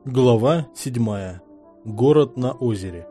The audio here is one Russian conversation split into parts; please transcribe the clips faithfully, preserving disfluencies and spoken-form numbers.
Глава седьмая. Город на озере.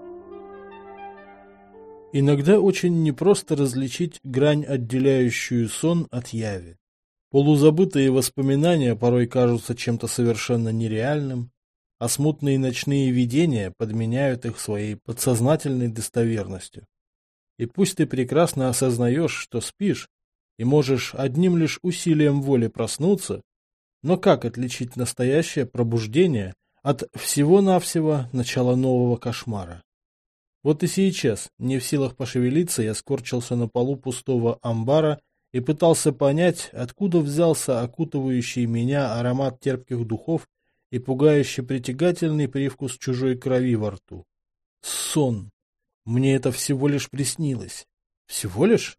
Иногда очень непросто различить грань, отделяющую сон от яви. Полузабытые воспоминания порой кажутся чем-то совершенно нереальным, а смутные ночные видения подменяют их своей подсознательной достоверностью. И пусть ты прекрасно осознаешь, что спишь, и можешь одним лишь усилием воли проснуться, но как отличить настоящее пробуждение от всего-навсего начала нового кошмара? Вот и сейчас, не в силах пошевелиться, я скорчился на полу пустого амбара и пытался понять, откуда взялся окутывающий меня аромат терпких духов и пугающе притягательный привкус чужой крови во рту. Сон. Мне это всего лишь приснилось. Всего лишь?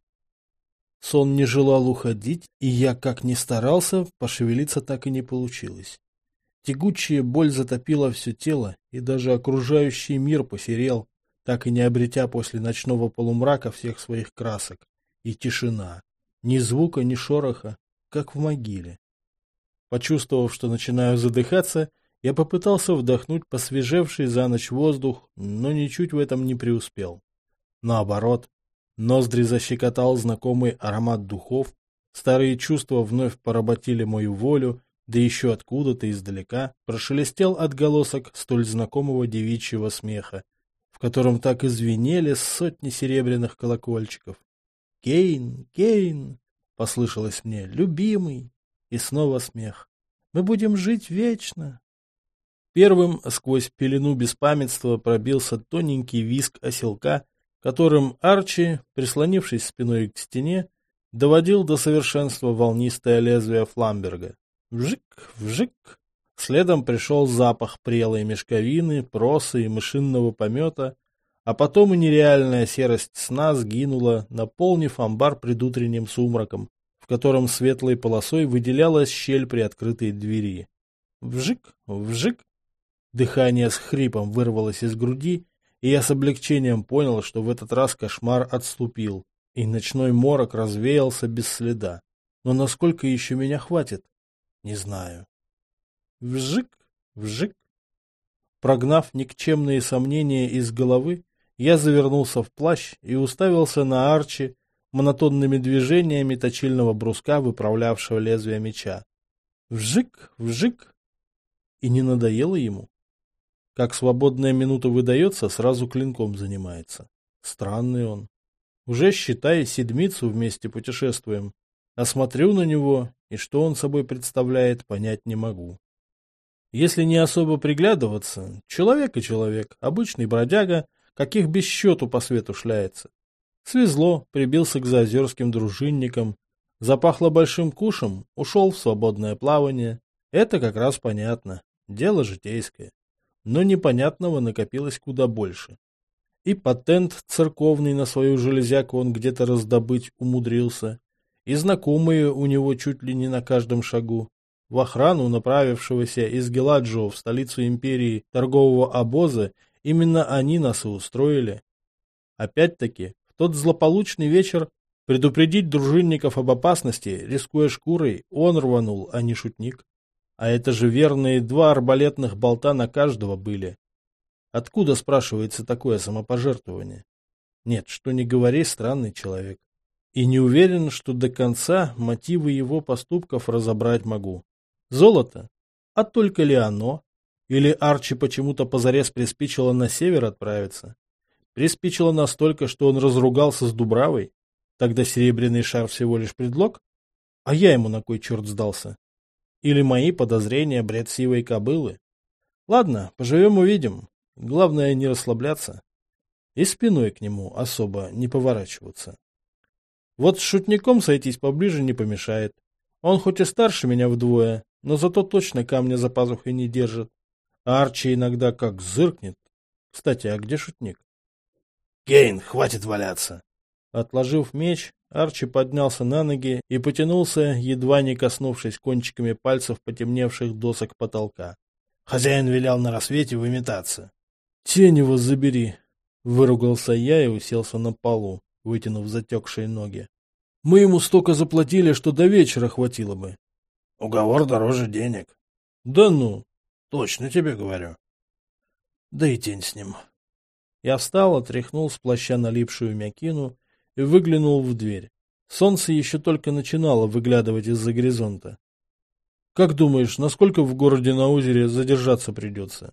Сон не желал уходить, и я, как ни старался, пошевелиться так и не получилось. Тягучая боль затопила все тело, и даже окружающий мир посерел, так и не обретя после ночного полумрака всех своих красок. И тишина. Ни звука, ни шороха, как в могиле. Почувствовав, что начинаю задыхаться, я попытался вдохнуть посвежевший за ночь воздух, но ничуть в этом не преуспел. Наоборот, ноздри защекотал знакомый аромат духов, старые чувства вновь поработили мою волю, да еще откуда-то издалека прошелестел отголосок столь знакомого девичьего смеха, в котором так и звенели сотни серебряных колокольчиков. «Кейн, Кейн!» — послышалось мне, «любимый!» И снова смех. «Мы будем жить вечно!» Первым сквозь пелену беспамятства пробился тоненький визг оселка, которым Арчи, прислонившись спиной к стене, доводил до совершенства волнистое лезвие фламберга. Вжик, вжик. Следом пришел запах прелой мешковины, проса и мышинного помета, а потом и нереальная серость сна сгинула, наполнив амбар предутренним сумраком, в котором светлой полосой выделялась щель при открытой двери. Вжик, вжик. Дыхание с хрипом вырвалось из груди, и я с облегчением понял, что в этот раз кошмар отступил, и ночной морок развеялся без следа. Но насколько еще меня хватит? Не знаю. Вжик, вжик. Прогнав никчемные сомнения из головы, я завернулся в плащ и уставился на Арчи, монотонными движениями точильного бруска, выправлявшего лезвие меча. Вжик, вжик. И не надоело ему? Как свободная минута выдается, сразу клинком занимается. Странный он. Уже, считай, седмицу вместе путешествуем. А смотрю на него, и что он собой представляет, понять не могу. Если не особо приглядываться, человек и человек, обычный бродяга, каких без счету по свету шляется. Свезло, прибился к заозерским дружинникам, запахло большим кушем, ушел в свободное плавание. Это как раз понятно, дело житейское. Но непонятного накопилось куда больше. И патент церковный на свою железяку он где-то раздобыть умудрился, и знакомые у него чуть ли не на каждом шагу. В охрану направившегося из Геладжо в столицу империи торгового обоза именно они нас и устроили. Опять-таки, в тот злополучный вечер предупредить дружинников об опасности, рискуя шкурой, он рванул, а не шутник. А это же верные два арбалетных болта на каждого были. Откуда, спрашивается, такое самопожертвование? Нет, что ни говори, странный человек. И не уверен, что до конца мотивы его поступков разобрать могу. Золото? А только ли оно? Или Арчи почему-то позарез приспичило на север отправиться? Приспичило настолько, что он разругался с Дубравой? Тогда серебряный шар всего лишь предлог? А я ему на кой черт сдался? Или мои подозрения бред сивой кобылы? Ладно, поживем-увидим. Главное не расслабляться. И спиной к нему особо не поворачиваться. Вот с шутником сойтись поближе не помешает. Он хоть и старше меня вдвое, но зато точно камня за пазухой не держит. А Арчи иногда как зыркнет. Кстати, а где шутник? Кейн, хватит валяться. Отложив меч, Арчи поднялся на ноги и потянулся, едва не коснувшись кончиками пальцев потемневших досок потолка. Хозяин велел на рассвете выметаться. Тень его забери, выругался я и уселся на полу, вытянув затекшие ноги. Мы ему столько заплатили, что до вечера хватило бы. Уговор дороже денег. Да ну. Точно тебе говорю. Да и тень с ним. Я встал, отряхнул с плаща налипшую мякину и выглянул в дверь. Солнце еще только начинало выглядывать из-за горизонта. Как думаешь, насколько в городе на озере задержаться придется?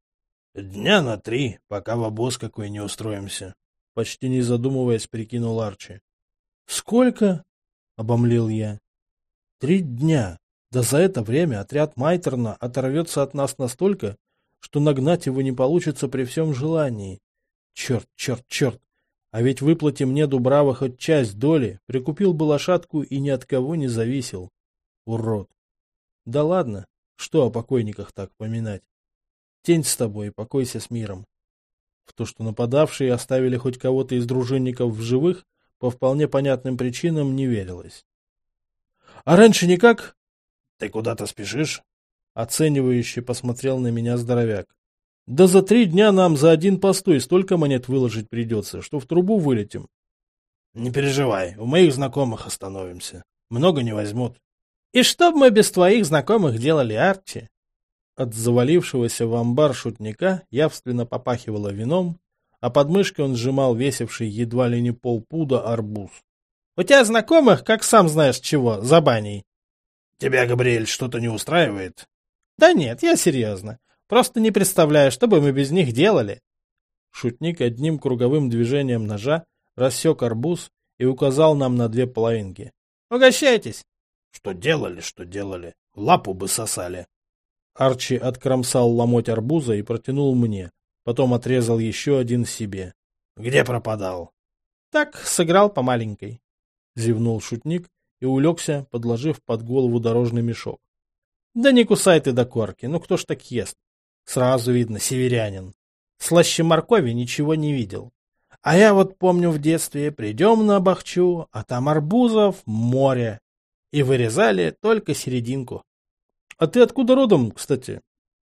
Дня на три, пока в обоз какой не устроимся. Почти не задумываясь, прикинул Арчи. Сколько? Обомлел я. Три дня. Да за это время отряд Майтерна оторвется от нас настолько, что нагнать его не получится при всем желании. Черт, черт, черт. А ведь выплати мне, Дубрава, хоть часть доли, прикупил бы лошадку и ни от кого не зависел. Урод. Да ладно, что о покойниках так поминать? Тень с тобой, покойся с миром. В то, что нападавшие оставили хоть кого-то из дружинников в живых, по вполне понятным причинам не верилось. А раньше никак? Ты куда-то спешишь? Оценивающе посмотрел на меня здоровяк. Да за три дня нам за один постой столько монет выложить придется, что в трубу вылетим. Не переживай, у моих знакомых остановимся. Много не возьмут. И что бы мы без твоих знакомых делали, Арчи? От завалившегося в амбар шутника явственно попахивало вином, а под мышкой он сжимал весивший едва ли не полпуда арбуз. — У тебя знакомых, как сам знаешь чего, за баней. — Тебя, Габриэль, что-то не устраивает? — Да нет, я серьезно. Просто не представляю, что бы мы без них делали. Шутник одним круговым движением ножа рассек арбуз и указал нам на две половинки. — Угощайтесь! — Что делали, что делали. Лапу бы сосали. Арчи откромсал ломоть арбуза и протянул мне. Потом отрезал еще один себе. — Где пропадал? — Так, сыграл по маленькой. Зевнул шутник и улегся, подложив под голову дорожный мешок. — Да не кусай ты до корки, ну кто ж так ест? Сразу видно, северянин. Слаще моркови ничего не видел. А я вот помню в детстве, придем на Бахчу, а там арбузов море. И вырезали только серединку. — А ты откуда родом, кстати?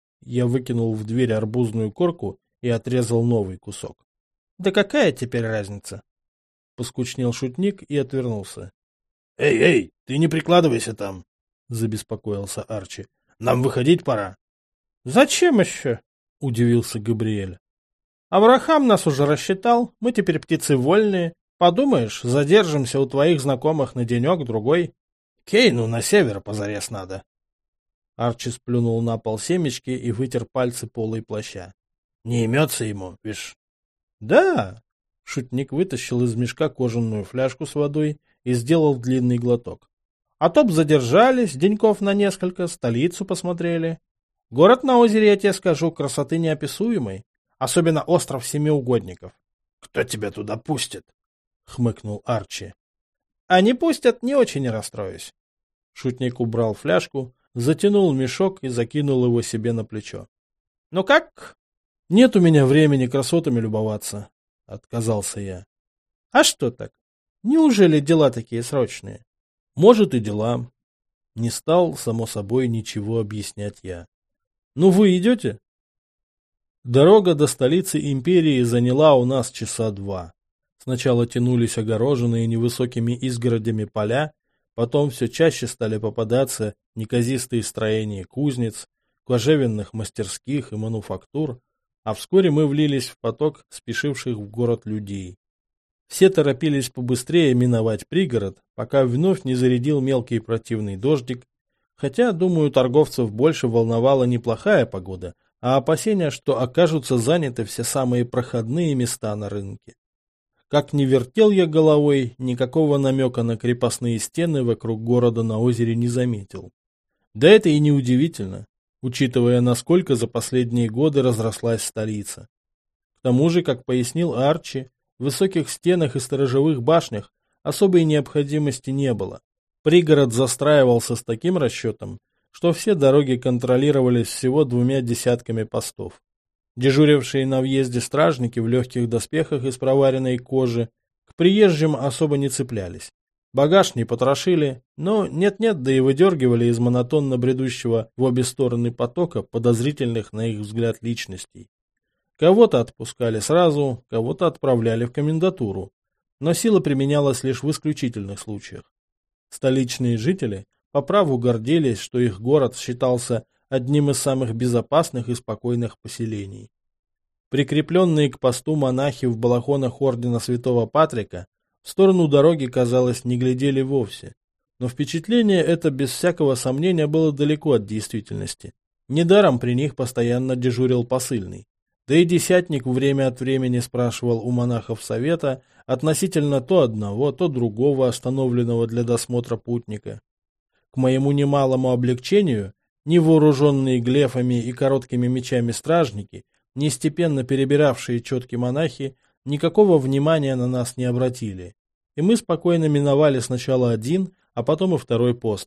Я выкинул в дверь арбузную корку и отрезал новый кусок. — Да какая теперь разница? Поскучнел шутник и отвернулся. — Эй, эй, ты не прикладывайся там, — забеспокоился Арчи. — Нам выходить пора. — Зачем еще? — удивился Габриэль. — Авраам нас уже рассчитал, мы теперь птицы вольные. Подумаешь, задержимся у твоих знакомых на денек-другой. Кейну на север позарез надо. Арчи сплюнул на пол семечки и вытер пальцы полой плаща. — Не имется ему, вишь? — Да. Шутник вытащил из мешка кожаную фляжку с водой и сделал длинный глоток. — А то б задержались, деньков на несколько, столицу посмотрели. Город на озере, я тебе скажу, красоты неописуемой. Особенно остров Семиугодников. — Кто тебя туда пустит? — хмыкнул Арчи. — А не пустят, не очень расстроюсь. Шутник убрал фляжку, затянул мешок и закинул его себе на плечо. — Ну как? — Нет у меня времени красотами любоваться, — отказался я. — А что так? Неужели дела такие срочные? — Может, и дела. Не стал, само собой, ничего объяснять я. — Ну вы идете? Дорога до столицы империи заняла у нас часа два. Сначала тянулись огороженные невысокими изгородями поля, потом все чаще стали попадаться неказистые строения кузнец, кожевенных мастерских и мануфактур, а вскоре мы влились в поток спешивших в город людей. Все торопились побыстрее миновать пригород, пока вновь не зарядил мелкий противный дождик, хотя, думаю, торговцев больше волновала не плохая погода, а опасения, что окажутся заняты все самые проходные места на рынке. Как ни вертел я головой, никакого намека на крепостные стены вокруг города на озере не заметил. Да это и не удивительно, учитывая, насколько за последние годы разрослась столица. К тому же, как пояснил Арчи, в высоких стенах и сторожевых башнях особой необходимости не было. Пригород застраивался с таким расчетом, что все дороги контролировались всего двумя десятками постов. Дежурившие на въезде стражники в легких доспехах из проваренной кожи к приезжим особо не цеплялись. Багаж не потрошили, но нет-нет, да и выдергивали из монотонно бредущего в обе стороны потока подозрительных на их взгляд личностей. Кого-то отпускали сразу, кого-то отправляли в комендатуру, но сила применялась лишь в исключительных случаях. Столичные жители по праву гордились, что их город считался одним из самых безопасных и спокойных поселений. Прикрепленные к посту монахи в балахонах ордена Святого Патрика в сторону дороги, казалось, не глядели вовсе. Но впечатление это, без всякого сомнения, было далеко от действительности. Недаром при них постоянно дежурил посыльный. Да и десятник время от времени спрашивал у монахов совета относительно то одного, то другого остановленного для досмотра путника. К моему немалому облегчению, невооруженные глефами и короткими мечами стражники, ни степенно перебиравшие четки монахи, никакого внимания на нас не обратили, и мы спокойно миновали сначала один, а потом и второй пост.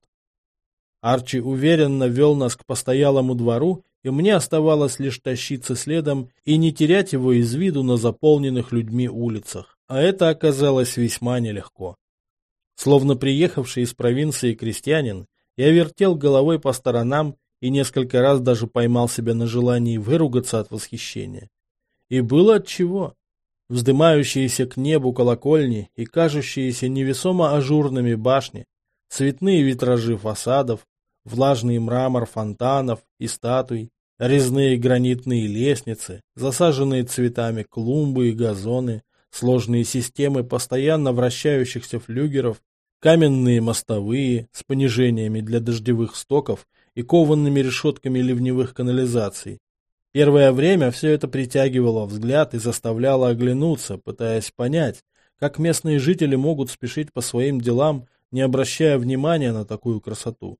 Арчи уверенно вел нас к постоялому двору, и мне оставалось лишь тащиться следом и не терять его из виду на заполненных людьми улицах, а это оказалось весьма нелегко. Словно приехавший из провинции крестьянин, я вертел головой по сторонам и несколько раз даже поймал себя на желании выругаться от восхищения. И было отчего. Вздымающиеся к небу колокольни и кажущиеся невесомо ажурными башни, цветные витражи фасадов, влажный мрамор фонтанов и статуй, резные гранитные лестницы, засаженные цветами клумбы и газоны, сложные системы постоянно вращающихся флюгеров, каменные мостовые с понижениями для дождевых стоков и коваными решетками ливневых канализаций. Первое время все это притягивало взгляд и заставляло оглянуться, пытаясь понять, как местные жители могут спешить по своим делам, не обращая внимания на такую красоту.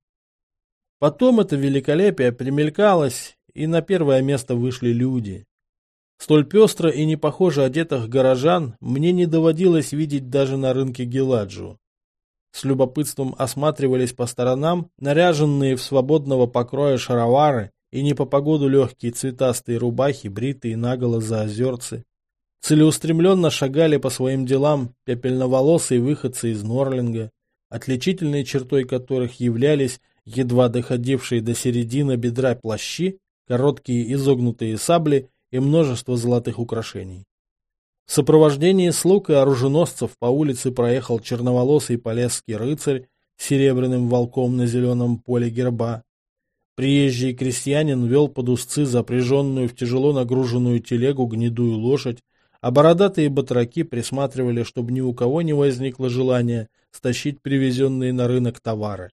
Потом это великолепие примелькалось, и на первое место вышли люди. Столь пестро и не похоже одетых горожан мне не доводилось видеть даже на рынке Геладжу. С любопытством осматривались по сторонам наряженные в свободного покроя шаровары и не по погоду легкие цветастые рубахи, бритые наголо заозерцы. Целеустремленно шагали по своим делам пепельноволосые выходцы из Норлинга, отличительной чертой которых являлись едва доходившие до середины бедра плащи, короткие изогнутые сабли и множество золотых украшений. В сопровождении слуг и оруженосцев по улице проехал черноволосый полесский рыцарь с серебряным волком на зеленом поле герба. Приезжий крестьянин вел под узцы запряженную в тяжело нагруженную телегу гнедую лошадь, а бородатые батраки присматривали, чтобы ни у кого не возникло желания стащить привезенные на рынок товары.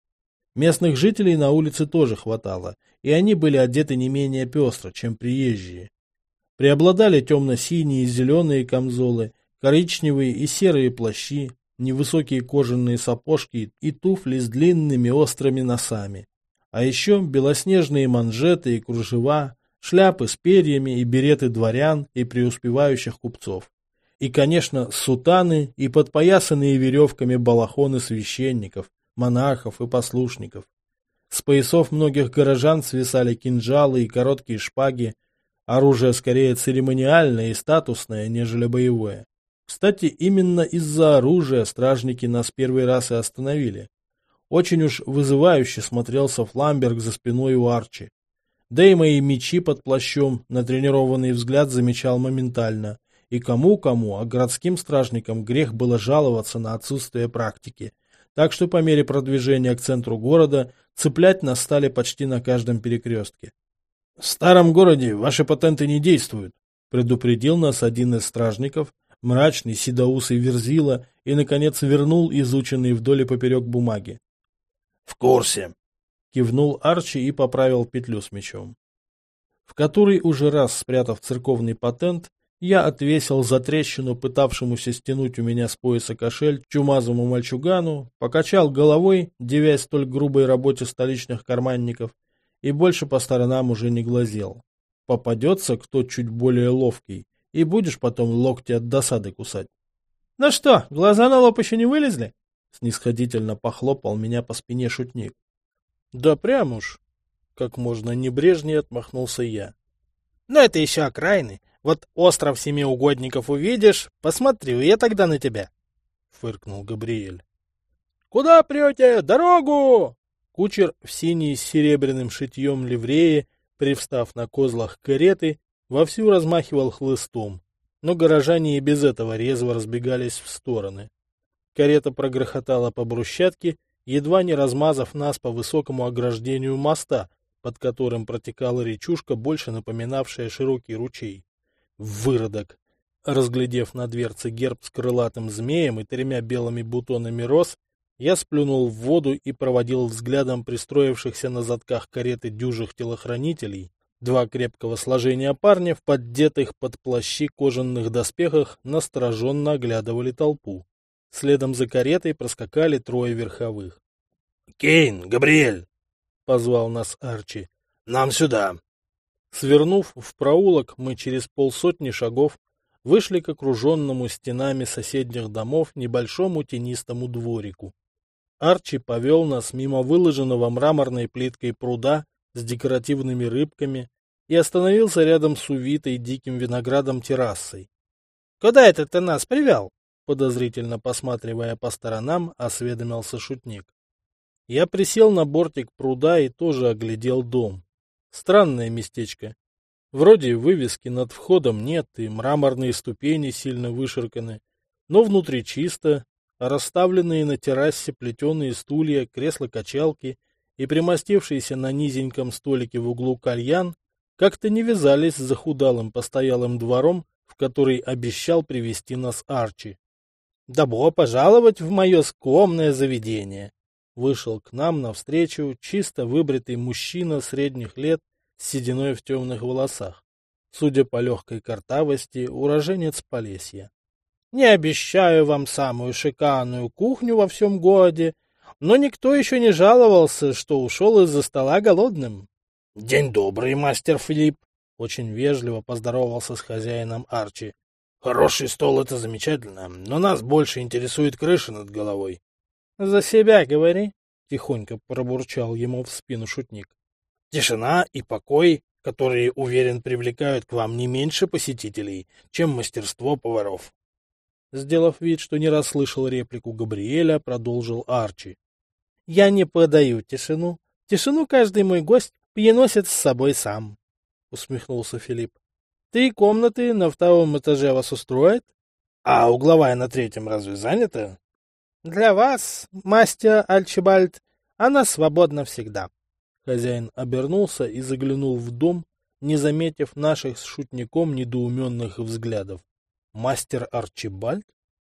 Местных жителей на улице тоже хватало, и они были одеты не менее пестро, чем приезжие. Преобладали темно-синие и зеленые камзолы, коричневые и серые плащи, невысокие кожаные сапожки и туфли с длинными острыми носами. А еще белоснежные манжеты и кружева, шляпы с перьями и береты дворян и преуспевающих купцов. И, конечно, сутаны и подпоясанные веревками балахоны священников, монахов и послушников. С поясов многих горожан свисали кинжалы и короткие шпаги, оружие скорее церемониальное и статусное, нежели боевое. Кстати, именно из-за оружия стражники нас первый раз и остановили. Очень уж вызывающе смотрелся фламберг за спиной у Арчи. Да и мои мечи под плащом натренированный взгляд замечал моментально. И кому-кому, а городским стражникам грех было жаловаться на отсутствие практики. Так что по мере продвижения к центру города цеплять нас стали почти на каждом перекрестке. — В старом городе ваши патенты не действуют, — предупредил нас один из стражников, мрачный, седоусый верзила, и, наконец, вернул изученные вдоль и поперек бумаги. — В курсе, — кивнул Арчи и поправил петлю с мечом. В который уже раз спрятав церковный патент, я отвесил за трещину пытавшемуся стянуть у меня с пояса кошель чумазому мальчугану, покачал головой, дивясь столь грубой работе столичных карманников, и больше по сторонам уже не глазел. Попадется кто чуть более ловкий, и будешь потом локти от досады кусать. — Ну что, глаза на лоб еще не вылезли? — снисходительно похлопал меня по спине шутник. — Да прям уж, — как можно небрежнее отмахнулся я. — Но это еще окраины. Вот остров семи угодников увидишь, посмотрю я тогда на тебя, — фыркнул Габриэль. — Куда прете? Дорогу! Кучер в синей с серебряным шитьем ливреи, привстав на козлах кареты, вовсю размахивал хлыстом, но горожане и без этого резво разбегались в стороны. Карета прогрохотала по брусчатке, едва не размазав нас по высокому ограждению моста, под которым протекала речушка, больше напоминавшая широкий ручей. Выродок! Разглядев на дверце герб с крылатым змеем и тремя белыми бутонами роз, я сплюнул в воду и проводил взглядом пристроившихся на задках кареты дюжих телохранителей. Два крепкого сложения парня в поддетых под плащи кожаных доспехах настороженно оглядывали толпу. Следом за каретой проскакали трое верховых. — Кейн, Габриэль! — позвал нас Арчи. — Нам сюда! Свернув в проулок, мы через полсотни шагов вышли к окруженному стенами соседних домов небольшому тенистому дворику. Арчи повел нас мимо выложенного мраморной плиткой пруда с декоративными рыбками и остановился рядом с увитой диким виноградом террасой. — Куда это ты нас привел? — подозрительно посматривая по сторонам, осведомился шутник. Я присел на бортик пруда и тоже оглядел дом. Странное местечко. Вроде вывески над входом нет, и мраморные ступени сильно выширканы, но внутри чисто, а расставленные на террасе плетеные стулья, кресла-качалки и примостившийся на низеньком столике в углу кальян как-то не вязались с захудалым постоялым двором, в который обещал привести нас Арчи. «Добро пожаловать в мое скромное заведение!» Вышел к нам навстречу чисто выбритый мужчина средних лет с сединой в темных волосах. Судя по легкой картавости, уроженец Полесья. «Не обещаю вам самую шикарную кухню во всем городе, но никто еще не жаловался, что ушел из-за стола голодным». «День добрый, мастер Филипп!» — очень вежливо поздоровался с хозяином Арчи. «Хороший стол — это замечательно, но нас больше интересует крыша над головой». «За себя говори», — тихонько пробурчал ему в спину шутник. «Тишина и покой, которые, уверен, привлекают к вам не меньше посетителей, чем мастерство поваров». Сделав вид, что не расслышал реплику Габриэля, продолжил Арчи. «Я не подаю тишину. Тишину каждый мой гость приносит с собой сам», — усмехнулся Филипп. «Три комнаты на втором этаже вас устроит? А угловая на третьем разве занята?» «Для вас, мастер Арчибальд, она свободна всегда». Хозяин обернулся и заглянул в дом, не заметив наших с шутником недоуменных взглядов. «Мастер Арчибальд?»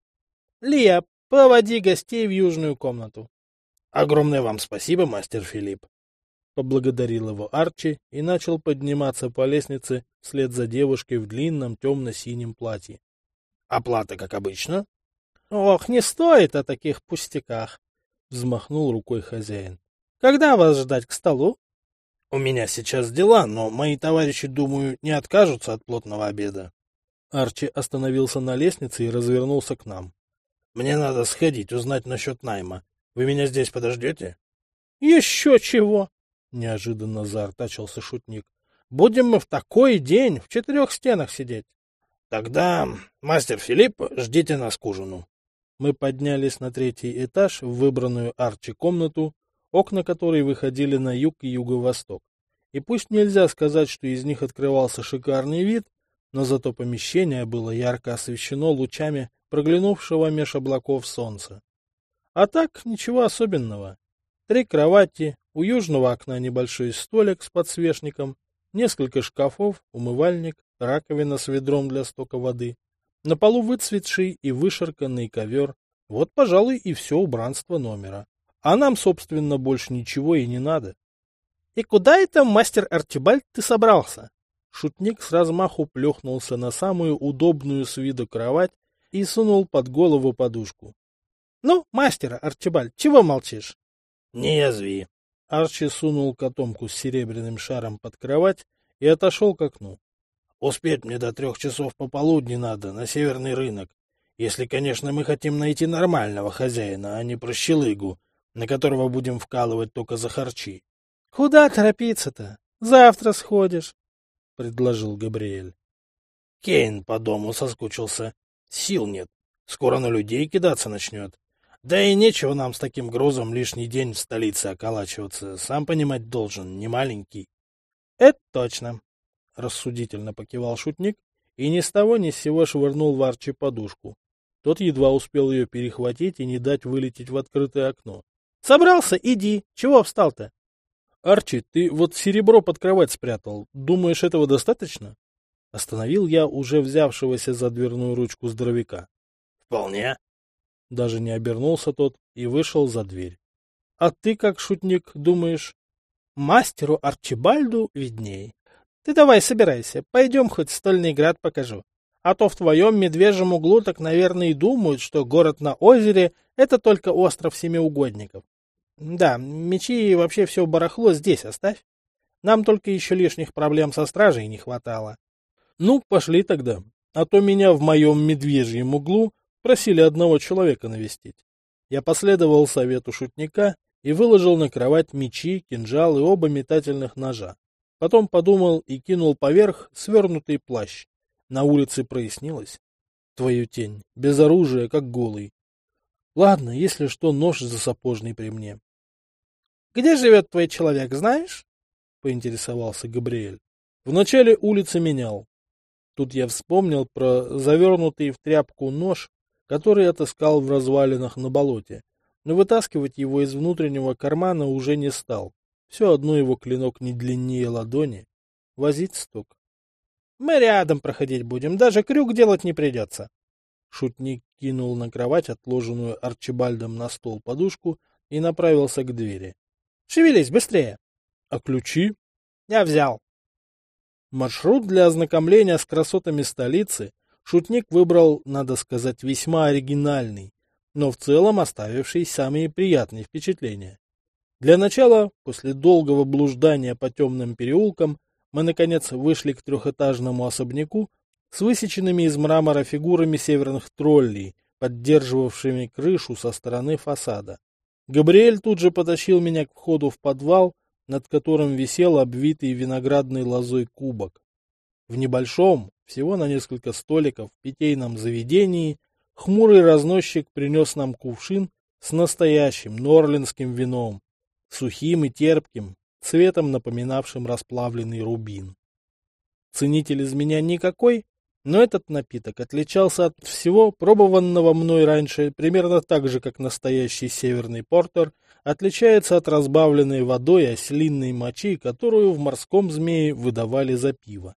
«Лия, проводи гостей в южную комнату». «Огромное вам спасибо, мастер Филипп». Поблагодарил его Арчи и начал подниматься по лестнице вслед за девушкой в длинном темно-синем платье. «Оплата, как обычно?» «Ох, не стоит о таких пустяках», — взмахнул рукой хозяин. «Когда вас ждать к столу?» «У меня сейчас дела, но мои товарищи, думаю, не откажутся от плотного обеда». Арчи остановился на лестнице и развернулся к нам. «Мне надо сходить, узнать насчет найма. Вы меня здесь подождете?» «Еще чего!» — неожиданно заортачился шутник. «Будем мы в такой день в четырех стенах сидеть». «Тогда, мастер Филипп, ждите нас к ужину». Мы поднялись на третий этаж в выбранную Арчи комнату, окна которой выходили на юг и юго-восток. И пусть нельзя сказать, что из них открывался шикарный вид, но зато помещение было ярко освещено лучами проглянувшего меж облаков солнца. А так, ничего особенного. Три кровати, у южного окна небольшой столик с подсвечником, несколько шкафов, умывальник, раковина с ведром для стока воды. На полу выцветший и вышарканный ковер. Вот, пожалуй, и все убранство номера. А нам, собственно, больше ничего и не надо. — И куда это, мастер Арчибальд, ты собрался? Шутник с размаху плюхнулся на самую удобную с виду кровать и сунул под голову подушку. — Ну, мастер Арчибальд, чего молчишь? — Не язви. Арчи сунул котомку с серебряным шаром под кровать и отошел к окну. Успеть мне до трех часов пополудни надо, на северный рынок. Если, конечно, мы хотим найти нормального хозяина, а не прощелыгу, на которого будем вкалывать только за харчи. — Куда торопиться-то? Завтра сходишь, — предложил Габриэль. Кейн по дому соскучился. Сил нет. Скоро на людей кидаться начнет. Да и нечего нам с таким грузом лишний день в столице околачиваться. Сам понимать должен, не маленький. — Это точно. — рассудительно покивал шутник и ни с того ни с сего швырнул в Арчи подушку. Тот едва успел ее перехватить и не дать вылететь в открытое окно. — Собрался? Иди. Чего встал-то? Арчи, ты вот серебро под кровать спрятал. Думаешь, этого достаточно? Остановил я уже взявшегося за дверную ручку здоровяка. Вполне. Даже не обернулся тот и вышел за дверь. А ты, как шутник, думаешь? Мастеру Арчибальду видней. Ты давай собирайся, пойдем хоть Стольный Град покажу. А то в твоем медвежьем углу так, наверное, и думают, что город на озере — это только остров семиугодников. Да, мечи и вообще все барахло здесь оставь. Нам только еще лишних проблем со стражей не хватало. Ну, пошли тогда. А то меня в моем медвежьем углу просили одного человека навестить. Я последовал совету шутника и выложил на кровать мечи, кинжал и оба метательных ножа. Потом подумал и кинул поверх свернутый плащ. На улице прояснилось. Твою тень, без оружия, как голый. Ладно, если что, нож засапожный при мне. — Где живет твой человек, знаешь? — поинтересовался Габриэль. В начале улицы менял. Тут я вспомнил про завернутый в тряпку нож, который отыскал в развалинах на болоте, но вытаскивать его из внутреннего кармана уже не стал. Все одно его клинок не длиннее ладони. Возить сток. — Мы рядом проходить будем, даже крюк делать не придется. Шутник кинул на кровать отложенную Арчибальдом на стол подушку и направился к двери. — Шевелись, быстрее! — А ключи? — Я взял. Маршрут для ознакомления с красотами столицы шутник выбрал, надо сказать, весьма оригинальный, но в целом оставивший самые приятные впечатления. Для начала, после долгого блуждания по темным переулкам, мы, наконец, вышли к трехэтажному особняку с высеченными из мрамора фигурами северных троллей, поддерживавшими крышу со стороны фасада. Габриэль тут же потащил меня к входу в подвал, над которым висел обвитый виноградной лозой кубок. В небольшом, всего на несколько столиков, питейном заведении хмурый разносчик принес нам кувшин с настоящим норлинским вином, сухим и терпким, цветом напоминавшим расплавленный рубин. Ценитель из меня никакой, но этот напиток отличался от всего пробованного мной раньше примерно так же, как настоящий северный портер отличается от разбавленной водой ослинной мочи, которую в морском змее выдавали за пиво.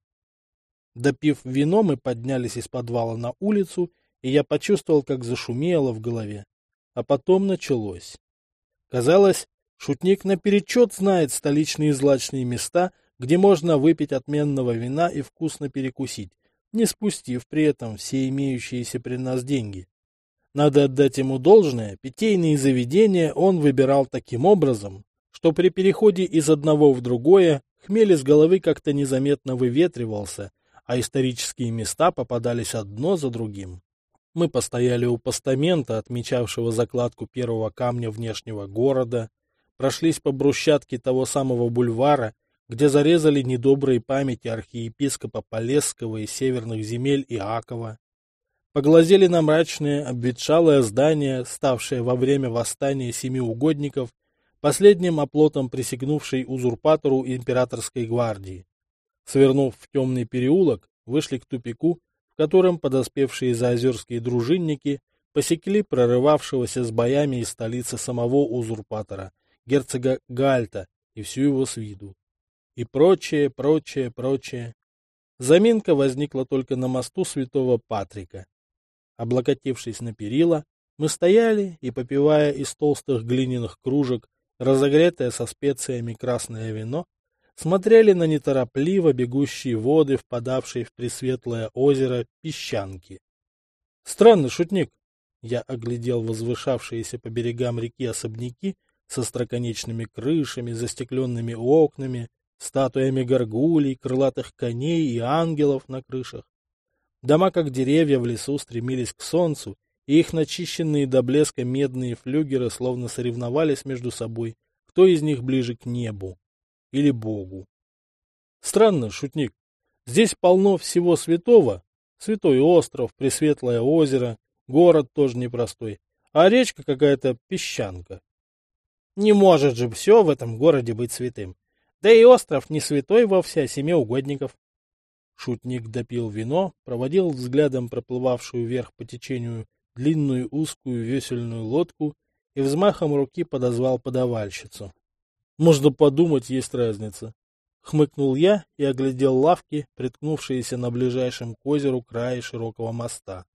Допив вино, мы поднялись из подвала на улицу, и я почувствовал, как зашумело в голове. А потом началось. Казалось, шутник наперечет знает столичные злачные места, где можно выпить отменного вина и вкусно перекусить, не спустив при этом все имеющиеся при нас деньги. Надо отдать ему должное, питейные заведения он выбирал таким образом, что при переходе из одного в другое хмель из головы как-то незаметно выветривался, а исторические места попадались одно за другим. Мы постояли у постамента, отмечавшего закладку первого камня внешнего города, прошлись по брусчатке того самого бульвара, где зарезали недобрые памяти архиепископа Полесского и северных земель Иакова, поглазели на мрачное, обветшалое здание, ставшее во время восстания семи угодников последним оплотом присягнувшей узурпатору императорской гвардии. Свернув в темный переулок, вышли к тупику, в котором подоспевшие заозерские дружинники посекли прорывавшегося с боями из столицы самого узурпатора, герцога Гальта и всю его свиту. И прочее, прочее, прочее. Заминка возникла только на мосту святого Патрика. Облокотившись на перила, мы стояли и, попивая из толстых глиняных кружек разогретое со специями красное вино, смотрели на неторопливо бегущие воды, впадавшие в пресветлое озеро Песчанки. Странный шутник. Я оглядел возвышавшиеся по берегам реки особняки со остроконечными крышами, застекленными окнами, статуями горгулей, крылатых коней и ангелов на крышах. Дома, как деревья в лесу, стремились к солнцу, и их начищенные до блеска медные флюгеры словно соревновались между собой, кто из них ближе к небу или Богу. Странно, шутник. Здесь полно всего святого. Святой остров, Пресветлое озеро, город тоже непростой, а речка какая-то песчанка. Не может же все в этом городе быть святым. Да и остров не святой вовсе, а семиугодников. Шутник допил вино, проводил взглядом проплывавшую вверх по течению длинную узкую весельную лодку и взмахом руки подозвал подавальщицу. Можно подумать, есть разница. Хмыкнул я и оглядел лавки, приткнувшиеся на ближайшем к озеру крае широкого моста.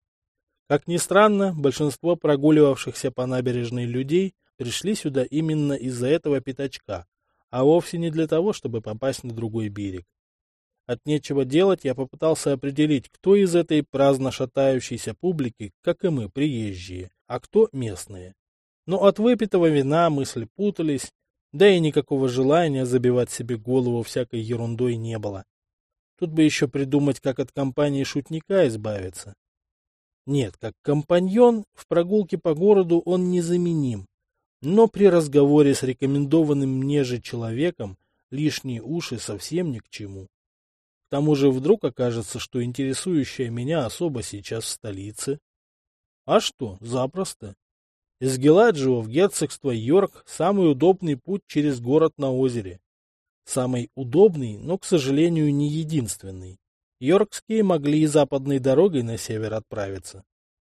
Как ни странно, большинство прогуливавшихся по набережной людей пришли сюда именно из-за этого пятачка, а вовсе не для того, чтобы попасть на другой берег. От нечего делать я попытался определить, кто из этой праздно шатающейся публики, как и мы, приезжие, а кто местные. Но от выпитого вина мысли путались, да и никакого желания забивать себе голову всякой ерундой не было. Тут бы еще придумать, как от компании шутника избавиться. Нет, как компаньон в прогулке по городу он незаменим, но при разговоре с рекомендованным мне же человеком лишние уши совсем ни к чему. К тому же вдруг окажется, что интересующая меня особа сейчас в столице. А что, запросто. Из Геладжио в герцогство Йорк самый удобный путь через город на озере. Самый удобный, но, к сожалению, не единственный. Йоркские могли и западной дорогой на север отправиться.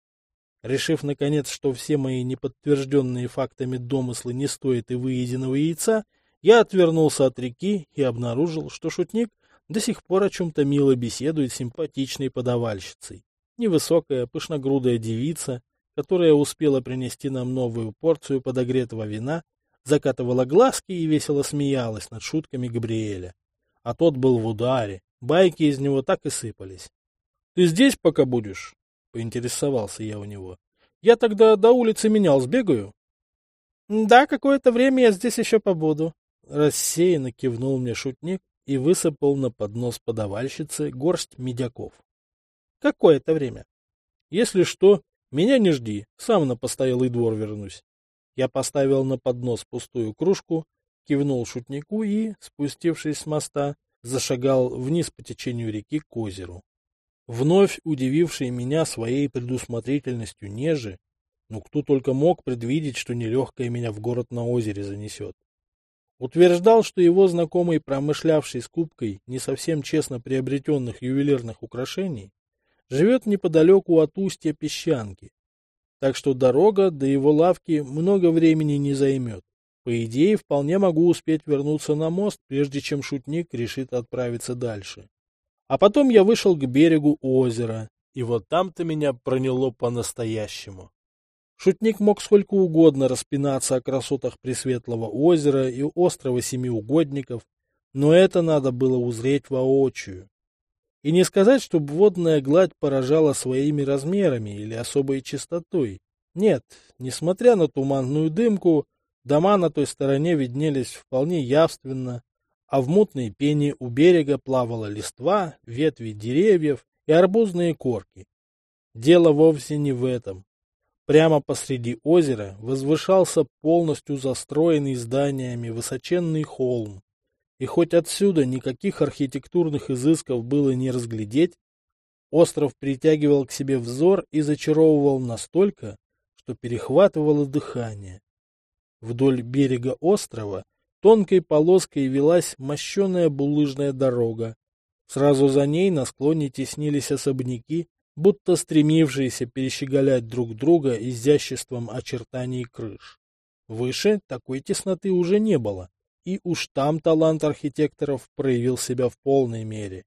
Решив, наконец, что все мои неподтвержденные фактами домыслы не стоят и выеденного яйца, я отвернулся от реки и обнаружил, что шутник до сих пор о чем-то мило беседует с симпатичной подавальщицей. Невысокая, пышногрудая девица, которая успела принести нам новую порцию подогретого вина, закатывала глазки и весело смеялась над шутками Габриэля. А тот был в ударе, байки из него так и сыпались. — Ты здесь пока будешь? — поинтересовался я у него. — Я тогда до улицы менял, сбегаю? — Да, какое-то время я здесь еще побуду. Рассеянно кивнул мне шутник и высыпал на поднос подавальщицы горсть медяков. — Какое-то время? — Если что, меня не жди, сам на постоялый двор вернусь. Я поставил на поднос пустую кружку, кивнул шутнику и, спустившись с моста, зашагал вниз по течению реки к озеру. Вновь удививший меня своей предусмотрительностью Нежи, ну кто только мог предвидеть, что нелегкое меня в город на озере занесет. Утверждал, что его знакомый, промышлявший скупкой не совсем честно приобретенных ювелирных украшений, живет неподалеку от устья Песчанки, так что дорога до его лавки много времени не займет. По идее, вполне могу успеть вернуться на мост, прежде чем шутник решит отправиться дальше. А потом я вышел к берегу озера, и вот там-то меня проняло по-настоящему. Шутник мог сколько угодно распинаться о красотах Пресветлого озера и острова Семи Угодников, но это надо было узреть воочию. И не сказать, чтобы водная гладь поражала своими размерами или особой чистотой. Нет, несмотря на туманную дымку, дома на той стороне виднелись вполне явственно, а в мутной пене у берега плавала листва, ветви деревьев и арбузные корки. Дело вовсе не в этом. Прямо посреди озера возвышался полностью застроенный зданиями высоченный холм, и хоть отсюда никаких архитектурных изысков было не разглядеть, остров притягивал к себе взор и зачаровывал настолько, что перехватывало дыхание. Вдоль берега острова тонкой полоской велась мощеная булыжная дорога. Сразу за ней на склоне теснились особняки, будто стремившиеся перещеголять друг друга изяществом очертаний крыш. Выше такой тесноты уже не было, и уж там талант архитекторов проявил себя в полной мере.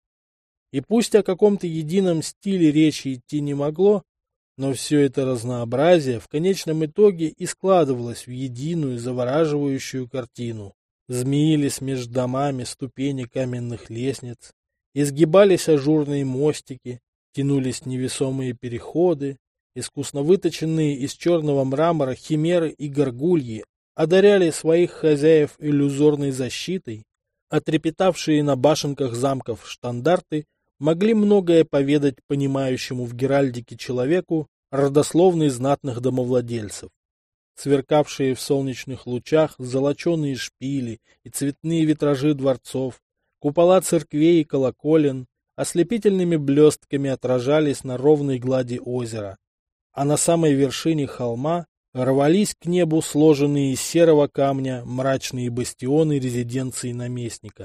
И пусть о каком-то едином стиле речи идти не могло, но все это разнообразие в конечном итоге и складывалось в единую завораживающую картину. Змеились между домами ступени каменных лестниц, изгибались ажурные мостики, тянулись невесомые переходы, искусно выточенные из черного мрамора химеры и горгульи одаряли своих хозяев иллюзорной защитой, а трепетавшие на башенках замков штандарты могли многое поведать понимающему в геральдике человеку родословной знатных домовладельцев. Сверкавшие в солнечных лучах золоченые шпили и цветные витражи дворцов, купола церквей и колоколен ослепительными блестками отражались на ровной глади озера, а на самой вершине холма рвались к небу сложенные из серого камня мрачные бастионы резиденции наместника.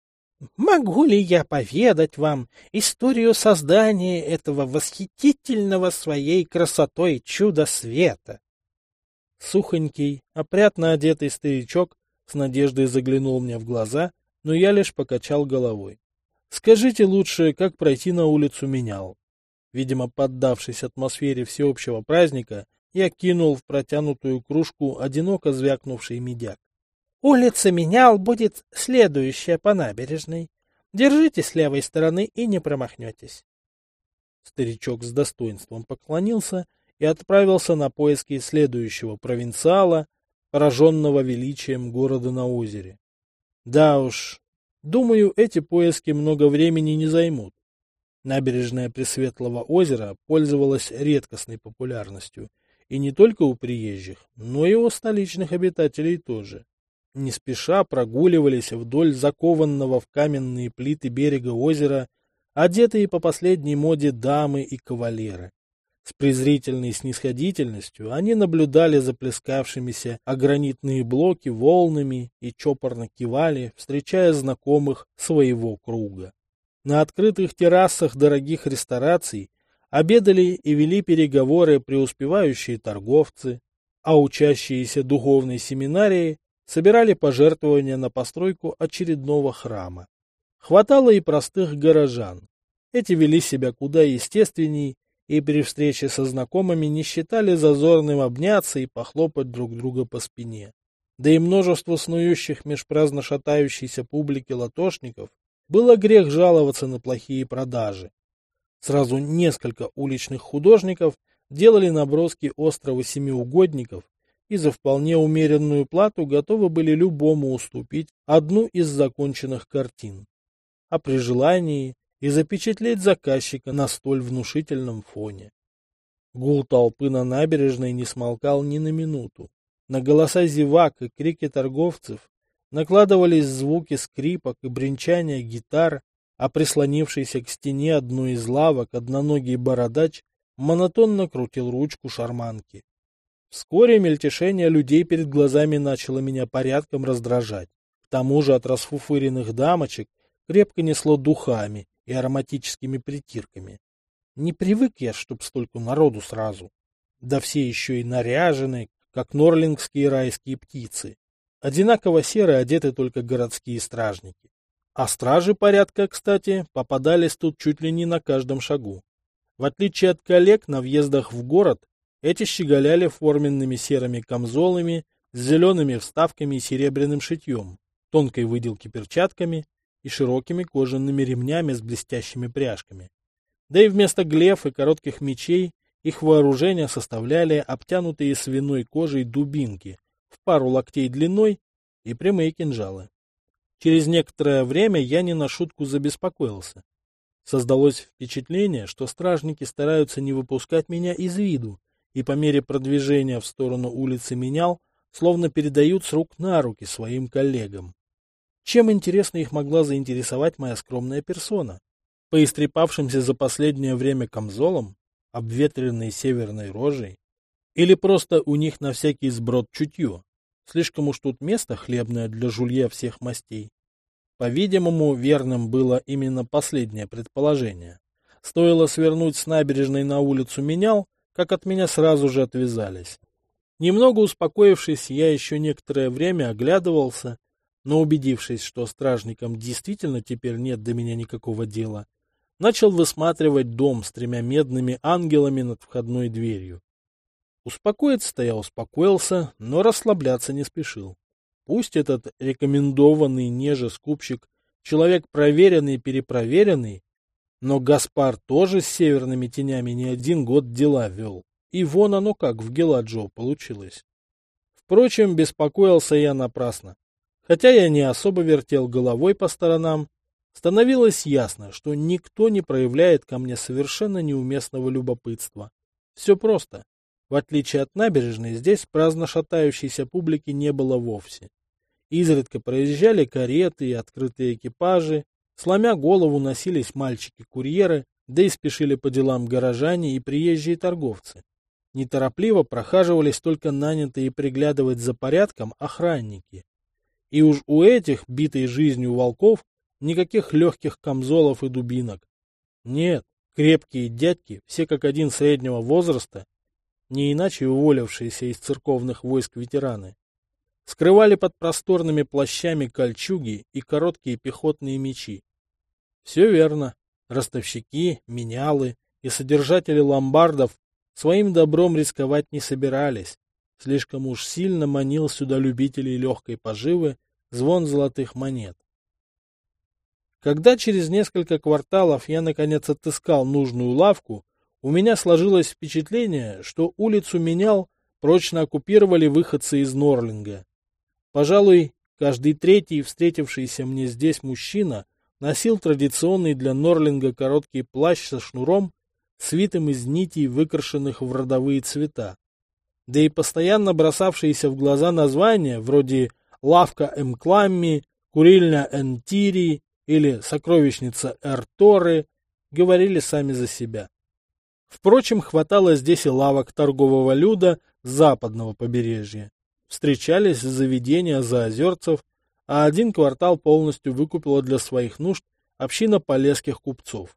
Могу ли я поведать вам историю создания этого восхитительного своей красотой чуда света? Сухонький, опрятно одетый старичок с надеждой заглянул мне в глаза, но я лишь покачал головой. Скажите лучше, как пройти на улицу Менял. Видимо, поддавшись атмосфере всеобщего праздника, я кинул в протянутую кружку одиноко звякнувший медяк. Улица Менял будет следующая по набережной. Держите с левой стороны и не промахнетесь. Старичок с достоинством поклонился и отправился на поиски следующего провинциала, пораженного величием города на озере. Да уж, думаю, эти поиски много времени не займут. Набережная Пресветлого озера пользовалась редкостной популярностью, и не только у приезжих, но и у столичных обитателей тоже. Не спеша прогуливались вдоль закованного в каменные плиты берега озера одетые по последней моде дамы и кавалеры. С презрительной снисходительностью они наблюдали за плескавшимися о гранитные блоки волнами и чопорно кивали, встречая знакомых своего круга. На открытых террасах дорогих рестораций обедали и вели переговоры преуспевающие торговцы, а учащиеся духовной семинарии собирали пожертвования на постройку очередного храма. Хватало и простых горожан. Эти вели себя куда естественней и при встрече со знакомыми не считали зазорным обняться и похлопать друг друга по спине. Да и множество снующих меж праздно шатающейся публики латошников было грех жаловаться на плохие продажи. Сразу несколько уличных художников делали наброски острова семиугодников и за вполне умеренную плату готовы были любому уступить одну из законченных картин, а при желании и запечатлеть заказчика на столь внушительном фоне. Гул толпы на набережной не смолкал ни на минуту. На голоса зевак и крики торговцев накладывались звуки скрипок и бренчания гитар, а прислонившийся к стене одной из лавок одноногий бородач монотонно крутил ручку шарманки. Вскоре мельтешение людей перед глазами начало меня порядком раздражать. К тому же от расфуфыренных дамочек крепко несло духами и ароматическими притирками. Не привык я, чтоб столько народу сразу. Да все еще и наряжены, как норлингские райские птицы. Одинаково серо одеты только городские стражники. А стражи порядка, кстати, попадались тут чуть ли не на каждом шагу. В отличие от коллег на въездах в город, эти щеголяли форменными серыми камзолами с зелеными вставками и серебряным шитьем, тонкой выделки перчатками и широкими кожаными ремнями с блестящими пряжками. Да и вместо глеф и коротких мечей их вооружение составляли обтянутые свиной кожей дубинки в пару локтей длиной и прямые кинжалы. Через некоторое время я не на шутку забеспокоился. Создалось впечатление, что стражники стараются не выпускать меня из виду, и по мере продвижения в сторону улицы Менял словно передают с рук на руки своим коллегам. Чем, интересно, их могла заинтересовать моя скромная персона? По истрепавшимся за последнее время камзолам, обветренной северной рожей? Или просто у них на всякий сброд чутье? Слишком уж тут место хлебное для жулья всех мастей. По-видимому, верным было именно последнее предположение. Стоило свернуть с набережной на улицу Менял, как от меня сразу же отвязались. Немного успокоившись, я еще некоторое время оглядывался, но убедившись, что стражникам действительно теперь нет до меня никакого дела, начал высматривать дом с тремя медными ангелами над входной дверью. Успокоиться-то я успокоился, но расслабляться не спешил. Пусть этот рекомендованный неже скупщик человек проверенный и перепроверенный, но Гаспар тоже с северными тенями не один год дела вел, и вон оно как в Геладжоу получилось. Впрочем, беспокоился я напрасно. Хотя я не особо вертел головой по сторонам, становилось ясно, что никто не проявляет ко мне совершенно неуместного любопытства. Все просто. В отличие от набережной, здесь праздно шатающейся публики не было вовсе. Изредка проезжали кареты и открытые экипажи, сломя голову носились мальчики-курьеры, да и спешили по делам горожане и приезжие торговцы. Неторопливо прохаживались только нанятые приглядывать за порядком охранники. И уж у этих, битой жизнью волков, никаких легких камзолов и дубинок. Нет, крепкие дядьки, все как один среднего возраста, не иначе уволившиеся из церковных войск ветераны. скрывали под просторными плащами кольчуги и короткие пехотные мечи. Все верно. Ростовщики, менялы и содержатели ломбардов своим добром рисковать не собирались. Слишком уж сильно манил сюда любителей легкой поживы звон золотых монет. Когда через несколько кварталов я наконец отыскал нужную лавку, у меня сложилось впечатление, что улицу Менял прочно оккупировали выходцы из Норлинга. Пожалуй, каждый третий встретившийся мне здесь мужчина носил традиционный для Норлинга короткий плащ со шнуром, свитым из нитей, выкрашенных в родовые цвета. Да и постоянно бросавшиеся в глаза названия, вроде «Лавка Эмкламми», «Курильня Энтири» или «Сокровищница Эрторы», говорили сами за себя. Впрочем, хватало здесь и лавок торгового люда западного побережья. Встречались заведения заозерцев, а один квартал полностью выкупила для своих нужд община полесских купцов.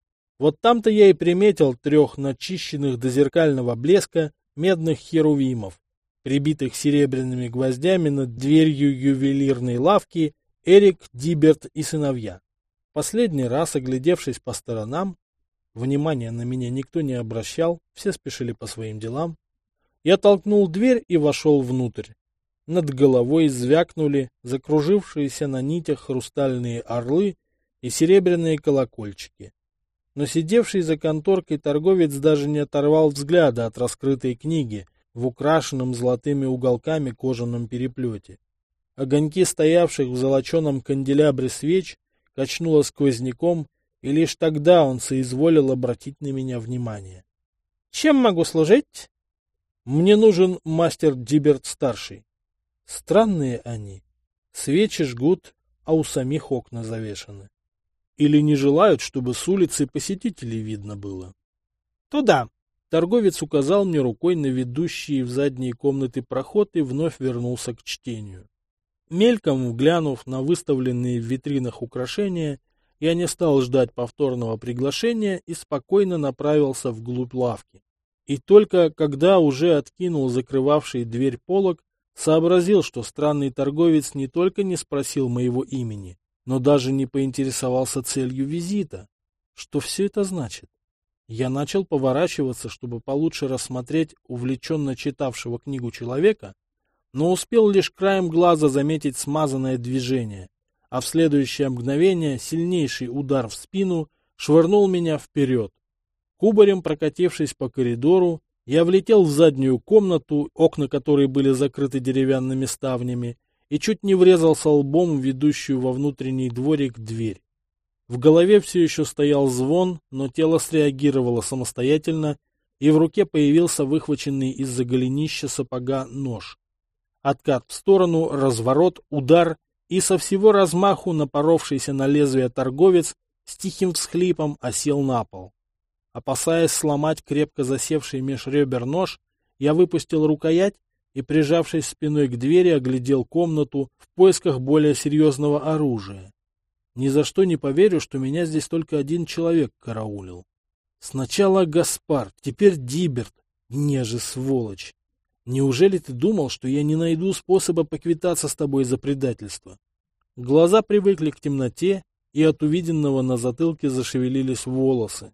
Вот там-то я и приметил трех начищенных до зеркального блеска медных херувимов, прибитых серебряными гвоздями над дверью ювелирной лавки Эрик, Диберт и сыновья. Последний раз, оглядевшись по сторонам, внимания на меня никто не обращал, все спешили по своим делам, я толкнул дверь и вошел внутрь. Над головой звякнули закружившиеся на нитях хрустальные орлы и серебряные колокольчики. Но сидевший за конторкой торговец даже не оторвал взгляда от раскрытой книги в украшенном золотыми уголками кожаном переплете. Огоньки стоявших в золоченом канделябре свеч качнуло сквозняком, и лишь тогда он соизволил обратить на меня внимание. — Чем могу служить? — Мне нужен мастер Диберт-старший. Странные они. Свечи жгут, а у самих окна завешаны. Или не желают, чтобы с улицы посетителей видно было? — Туда. Торговец указал мне рукой на ведущие в задние комнаты проход и вновь вернулся к чтению. Мельком глянув на выставленные в витринах украшения, я не стал ждать повторного приглашения и спокойно направился вглубь лавки. И только когда уже откинул закрывавший дверь полог, сообразил, что странный торговец не только не спросил моего имени, но даже не поинтересовался целью визита. Что все это значит? Я начал поворачиваться, чтобы получше рассмотреть увлеченно читавшего книгу человека, но успел лишь краем глаза заметить смазанное движение, а в следующее мгновение сильнейший удар в спину швырнул меня вперед. Кубарем прокатившись по коридору, я влетел в заднюю комнату, окна которой были закрыты деревянными ставнями, и чуть не врезался лбом в ведущую во внутренний дворик дверь. В голове все еще стоял звон, но тело среагировало самостоятельно, и в руке появился выхваченный из-за голенища сапога нож. Откат в сторону, разворот, удар, и со всего размаху напоровшийся на лезвие торговец с тихим всхлипом осел на пол. Опасаясь сломать крепко засевший меж ребер нож, я выпустил рукоять и, прижавшись спиной к двери, оглядел комнату в поисках более серьезного оружия. Ни за что не поверю, что меня здесь только один человек караулил. Сначала Гаспар, теперь Диберт. Не же, сволочь! Неужели ты думал, что я не найду способа поквитаться с тобой за предательство? Глаза привыкли к темноте, и от увиденного на затылке зашевелились волосы.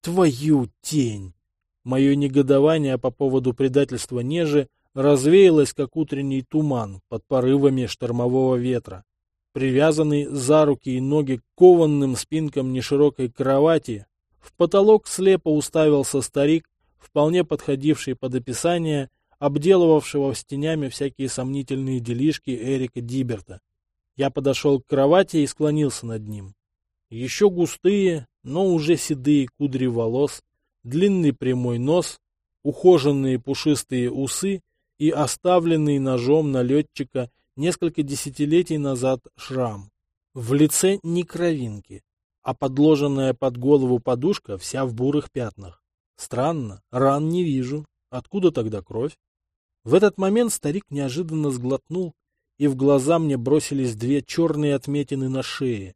Твою тень! Мое негодование по поводу предательства Нежи развеялось, как утренний туман под порывами штормового ветра. Привязанный за руки и ноги к кованным спинкам неширокой кровати, в потолок слепо уставился старик, вполне подходивший под описание обделывавшего стенями всякие сомнительные делишки Эрика Диберта. Я подошел к кровати и склонился над ним. Еще густые, но уже седые кудри волос, длинный прямой нос, ухоженные пушистые усы и оставленный ножом налетчика несколько десятилетий назад шрам. В лице ни кровинки, а подложенная под голову подушка вся в бурых пятнах. Странно, ран не вижу. Откуда тогда кровь? В этот момент старик неожиданно сглотнул, и в глаза мне бросились две черные отметины на шее.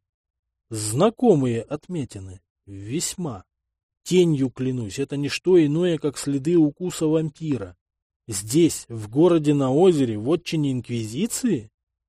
Знакомые отметины. Весьма. Тенью клянусь, это не что иное, как следы укуса вампира. Здесь, в городе на озере, в отчине Инквизиции?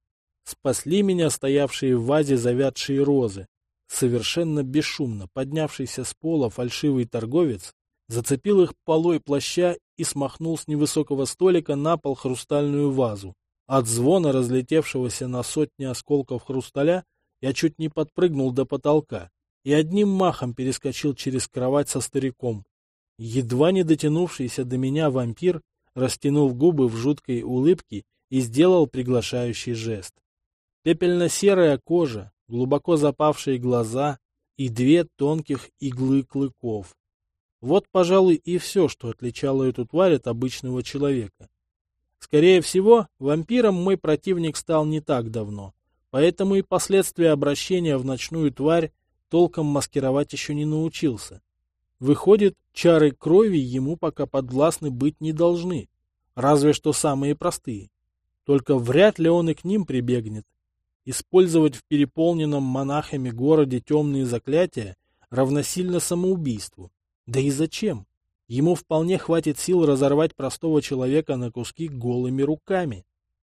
Спасли меня стоявшие в вазе завядшие розы. Совершенно бесшумно поднявшийся с пола фальшивый торговец зацепил их полой плаща и смахнул с невысокого столика на пол хрустальную вазу. От звона разлетевшегося на сотни осколков хрусталя я чуть не подпрыгнул до потолка и одним махом перескочил через кровать со стариком. Едва не дотянувшийся до меня вампир растянул губы в жуткой улыбке и сделал приглашающий жест. Пепельно-серая кожа, глубоко запавшие глаза и две тонких иглы клыков. Вот, пожалуй, и все, что отличало эту тварь от обычного человека. Скорее всего, вампиром мой противник стал не так давно, поэтому и последствия обращения в ночную тварь толком маскировать еще не научился. Выходит, чары крови ему пока подвластны быть не должны, разве что самые простые. Только вряд ли он и к ним прибегнет. Использовать в переполненном монахами городе темные заклятия равносильно самоубийству. Да и зачем? Ему вполне хватит сил разорвать простого человека на куски голыми руками.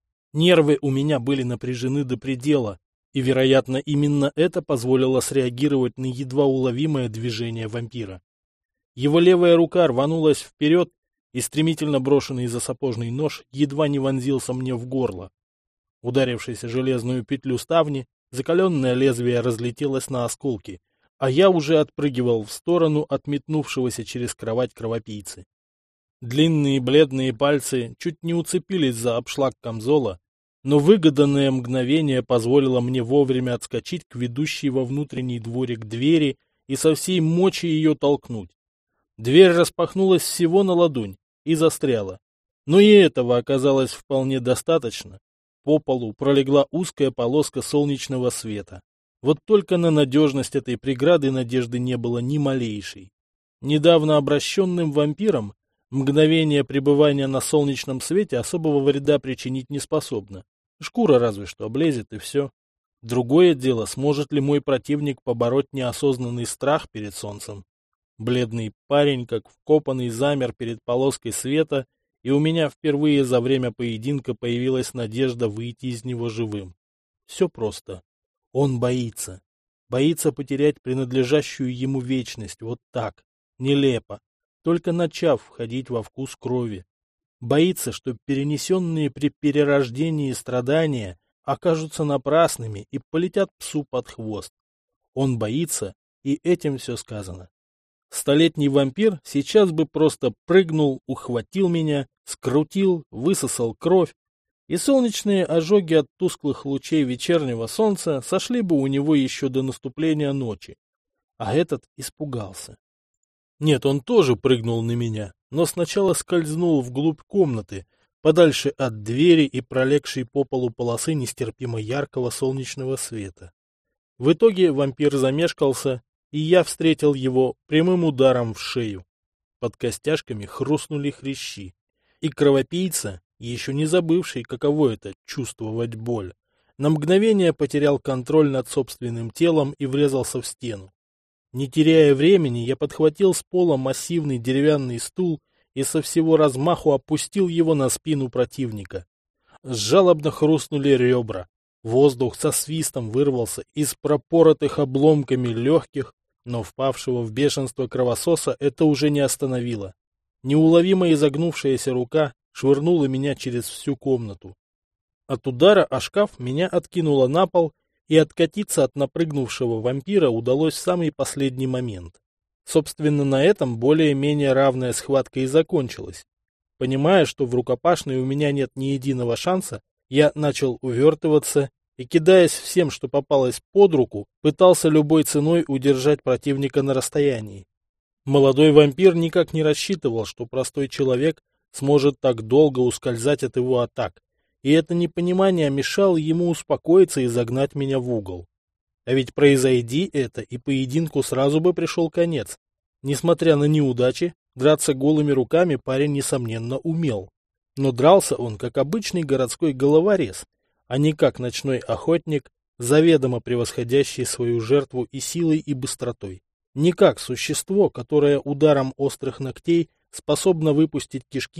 Нервы у меня были напряжены до предела, и, вероятно, именно это позволило среагировать на едва уловимое движение вампира. Его левая рука рванулась вперед, и стремительно брошенный за сапожный нож едва не вонзился мне в горло. Ударившись о железную петлю ставни, закаленное лезвие разлетелось на осколки, а я уже отпрыгивал в сторону от метнувшегося через кровать кровопийцы. Длинные бледные пальцы чуть не уцепились за обшлаг камзола, но выгоданное мгновение позволило мне вовремя отскочить к ведущей во внутренний дворик двери и со всей мочи ее толкнуть. Дверь распахнулась всего на ладонь и застряла, но и этого оказалось вполне достаточно. По полу пролегла узкая полоска солнечного света. Вот только на надежность этой преграды надежды не было ни малейшей. Недавно обращенным вампирам мгновение пребывания на солнечном свете особого вреда причинить не способно. Шкура разве что облезет, и все. Другое дело, сможет ли мой противник побороть неосознанный страх перед солнцем. Бледный парень, как вкопанный, замер перед полоской света, и у меня впервые за время поединка появилась надежда выйти из него живым. Все просто. Он боится. Боится потерять принадлежащую ему вечность. Вот так. Нелепо. Только начав входить во вкус крови. Боится, что перенесенные при перерождении страдания окажутся напрасными и полетят псу под хвост. Он боится, и этим все сказано. Столетний вампир сейчас бы просто прыгнул, ухватил меня, скрутил, высосал кровь, и солнечные ожоги от тусклых лучей вечернего солнца сошли бы у него еще до наступления ночи. А этот испугался. Нет, он тоже прыгнул на меня, но сначала скользнул вглубь комнаты, подальше от двери и пролегшей по полу полосы нестерпимо яркого солнечного света. В итоге вампир замешкался, и я встретил его прямым ударом в шею. Под костяшками хрустнули хрящи, и кровопийца, еще не забывший, каково это — чувствовать боль, на мгновение потерял контроль над собственным телом и врезался в стену. Не теряя времени, я подхватил с пола массивный деревянный стул и со всего размаху опустил его на спину противника. Жалобно хрустнули ребра. Воздух со свистом вырвался из пропоротых обломками легких, но впавшего в бешенство кровососа это уже не остановило. Неуловимо изогнувшаяся рука швырнула меня через всю комнату. От удара о шкаф меня откинуло на пол, и откатиться от напрыгнувшего вампира удалось в самый последний момент. Собственно, на этом более-менее равная схватка и закончилась. Понимая, что в рукопашной у меня нет ни единого шанса, я начал увертываться и, кидаясь всем, что попалось под руку, пытался любой ценой удержать противника на расстоянии. Молодой вампир никак не рассчитывал, что простой человек сможет так долго ускользать от его атак, и это непонимание мешало ему успокоиться и загнать меня в угол. А ведь произойди это, и поединку сразу бы пришел конец. Несмотря на неудачи, драться голыми руками парень, несомненно, умел. Но дрался он, как обычный городской головорез, а не как ночной охотник, заведомо превосходящий свою жертву и силой, и быстротой. Не как существо, которое ударом острых ногтей способно выпустить кишки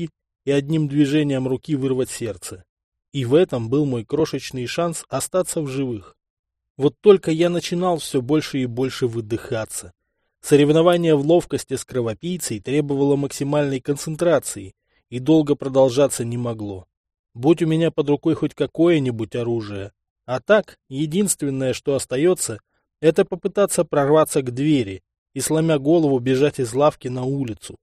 и одним движением руки вырвать сердце. И в этом был мой крошечный шанс остаться в живых. Вот только я начинал все больше и больше выдыхаться. Соревнование в ловкости с кровопийцей требовало максимальной концентрации и долго продолжаться не могло. Будь у меня под рукой хоть какое-нибудь оружие. А так, единственное, что остается, это попытаться прорваться к двери и, сломя голову, бежать из лавки на улицу.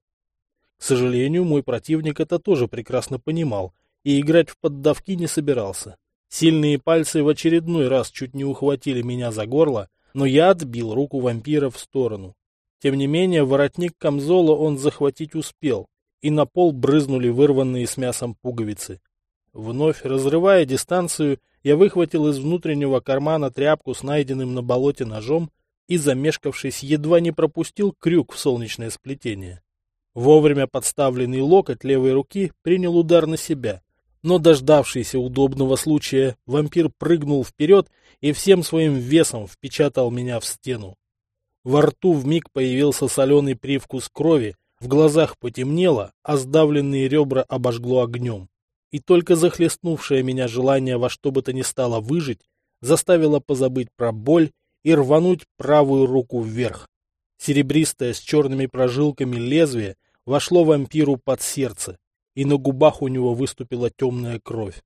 К сожалению, мой противник это тоже прекрасно понимал и играть в поддавки не собирался. Сильные пальцы в очередной раз чуть не ухватили меня за горло, но я отбил руку вампира в сторону. Тем не менее, воротник камзола он захватить успел, и на пол брызнули вырванные с мясом пуговицы. Вновь разрывая дистанцию, я выхватил из внутреннего кармана тряпку с найденным на болоте ножом и, замешкавшись, едва не пропустил крюк в солнечное сплетение. Вовремя подставленный локоть левой руки принял удар на себя, но, дождавшийся удобного случая, вампир прыгнул вперед и всем своим весом впечатал меня в стену. Во рту вмиг появился соленый привкус крови, в глазах потемнело, а сдавленные ребра обожгло огнем. И только захлестнувшее меня желание во что бы то ни стало выжить заставило позабыть про боль и рвануть правую руку вверх. Серебристое с черными прожилками лезвие вошло вампиру под сердце, и на губах у него выступила темная кровь.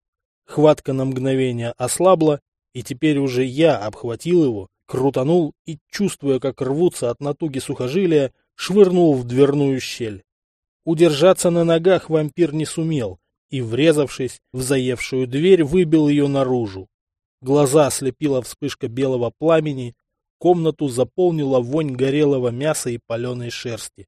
Хватка на мгновение ослабла, и теперь уже я обхватил его, крутанул и, чувствуя, как рвутся от натуги сухожилия, швырнул в дверную щель. Удержаться на ногах вампир не сумел, и, врезавшись в заевшую дверь, выбил ее наружу. Глаза ослепила вспышка белого пламени, комнату заполнила вонь горелого мяса и паленой шерсти.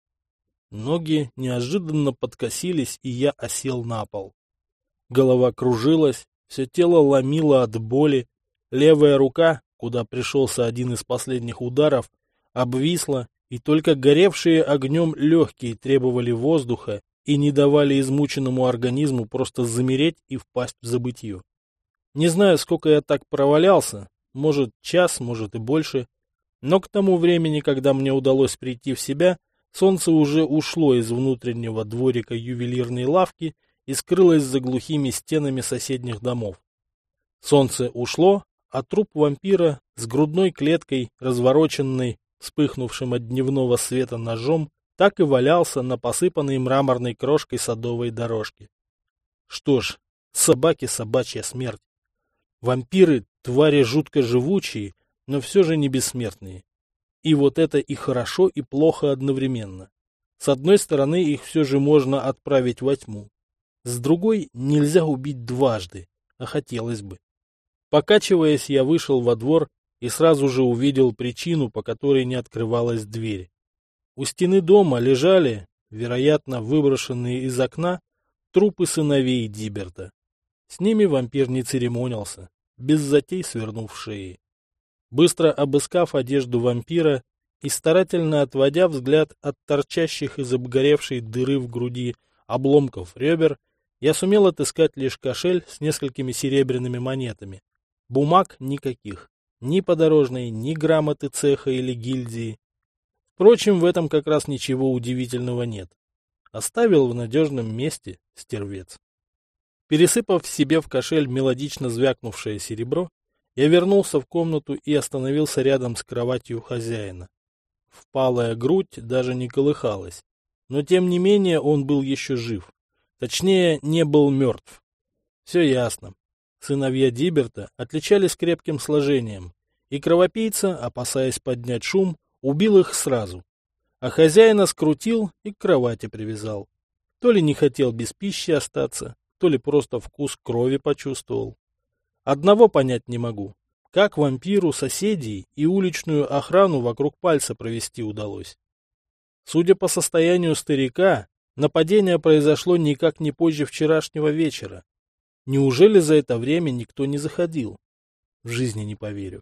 Ноги неожиданно подкосились, и я осел на пол. Голова кружилась, все тело ломило от боли, левая рука, куда пришелся один из последних ударов, обвисла, и только горевшие огнем легкие требовали воздуха и не давали измученному организму просто замереть и впасть в забытье. Не знаю, сколько я так провалялся, может час, может и больше, но к тому времени, когда мне удалось прийти в себя, солнце уже ушло из внутреннего дворика ювелирной лавки и скрылось за глухими стенами соседних домов. Солнце ушло, а труп вампира с грудной клеткой, развороченной, вспыхнувшим от дневного света ножом, так и валялся на посыпанной мраморной крошкой садовой дорожке. Что ж, собаки собачья смерть. Вампиры — твари жутко живучие, но все же не бессмертные. И вот это и хорошо, и плохо одновременно. С одной стороны, их все же можно отправить во тьму. С другой, нельзя убить дважды, а хотелось бы. Покачиваясь, я вышел во двор и сразу же увидел причину, по которой не открывалась дверь. У стены дома лежали, вероятно, выброшенные из окна, трупы сыновей Диберта. С ними вампир не церемонился, без затей свернув шеи. Быстро обыскав одежду вампира и старательно отводя взгляд от торчащих из обгоревшей дыры в груди обломков ребер, я сумел отыскать лишь кошель с несколькими серебряными монетами. Бумаг никаких, ни подорожной, ни грамоты цеха или гильдии. Впрочем, в этом как раз ничего удивительного нет. Оставил в надежном месте стервец. Пересыпав себе в кошель мелодично звякнувшее серебро, я вернулся в комнату и остановился рядом с кроватью хозяина. Впалая грудь даже не колыхалась, но тем не менее он был еще жив. Точнее, не был мертв. Все ясно. Сыновья Диберта отличались крепким сложением, и кровопийца, опасаясь поднять шум, убил их сразу. А хозяина скрутил и к кровати привязал. То ли не хотел без пищи остаться, то ли просто вкус крови почувствовал. Одного понять не могу. Как вампиру соседей и уличную охрану вокруг пальца провести удалось? Судя по состоянию старика, нападение произошло никак не позже вчерашнего вечера. Неужели за это время никто не заходил? В жизни не поверю.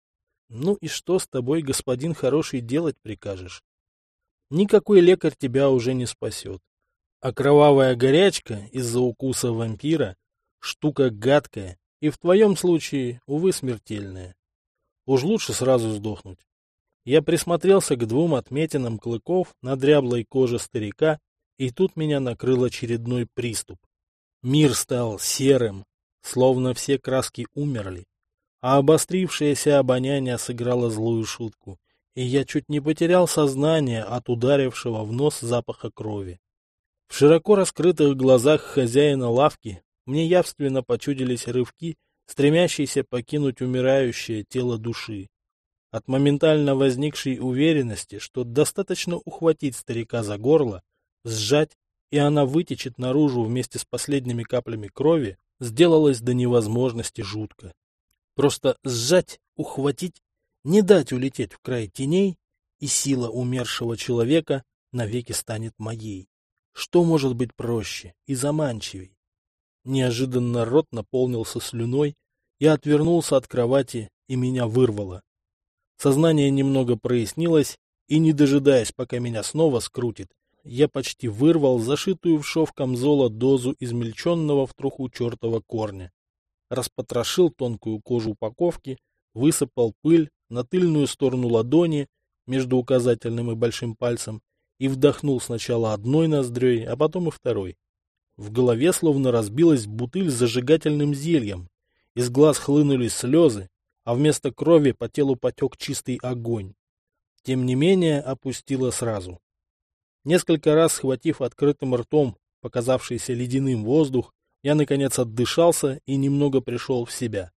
Ну и что с тобой, господин хороший, делать прикажешь? Никакой лекарь тебя уже не спасет. А кровавая горячка из-за укуса вампира — штука гадкая и в твоем случае, увы, смертельная. Уж лучше сразу сдохнуть. Я присмотрелся к двум отметинам клыков на дряблой коже старика И тут меня накрыл очередной приступ. Мир стал серым, словно все краски умерли, а обострившееся обоняние сыграло злую шутку, и я чуть не потерял сознание от ударившего в нос запаха крови. В широко раскрытых глазах хозяина лавки мне явственно почудились рывки, стремящиеся покинуть умирающее тело души. От моментально возникшей уверенности, что достаточно ухватить старика за горло, сжать, и она вытечет наружу вместе с последними каплями крови, сделалось до невозможности жутко. Просто сжать, ухватить, не дать улететь в край теней, и сила умершего человека навеки станет моей. Что может быть проще и заманчивей? Неожиданно рот наполнился слюной, я отвернулся от кровати, и меня вырвало. Сознание немного прояснилось, и, не дожидаясь, пока меня снова скрутит, я почти вырвал зашитую в шов камзола дозу измельченного в труху чертова корня. Распотрошил тонкую кожу упаковки, высыпал пыль на тыльную сторону ладони между указательным и большим пальцем и вдохнул сначала одной ноздрёй, а потом и второй. В голове словно разбилась бутыль с зажигательным зельем, из глаз хлынули слезы, а вместо крови по телу потек чистый огонь. Тем не менее, опустило сразу. Несколько раз схватив открытым ртом показавшийся ледяным воздух, я, наконец, отдышался и немного пришел в себя.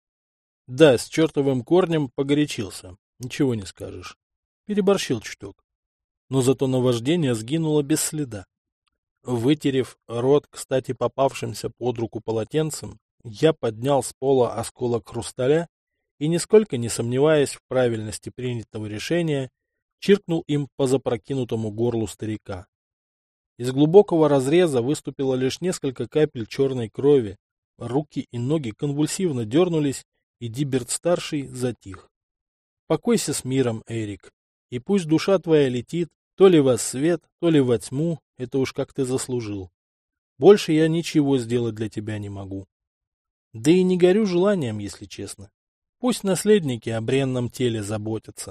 Да, с чертовым корнем погорячился, ничего не скажешь. Переборщил чуток. Но зато наваждение сгинуло без следа. Вытерев рот, кстати, попавшимся под руку полотенцем, я поднял с пола осколок хрусталя и, нисколько не сомневаясь в правильности принятого решения, чиркнул им по запрокинутому горлу старика. Из глубокого разреза выступило лишь несколько капель черной крови, руки и ноги конвульсивно дернулись, и Диберт-старший затих. Покойся с миром, Эрик, и пусть душа твоя летит то ли во свет, то ли во тьму, это уж как ты заслужил. Больше я ничего сделать для тебя не могу. Да и не горю желанием, если честно. Пусть наследники о бренном теле заботятся.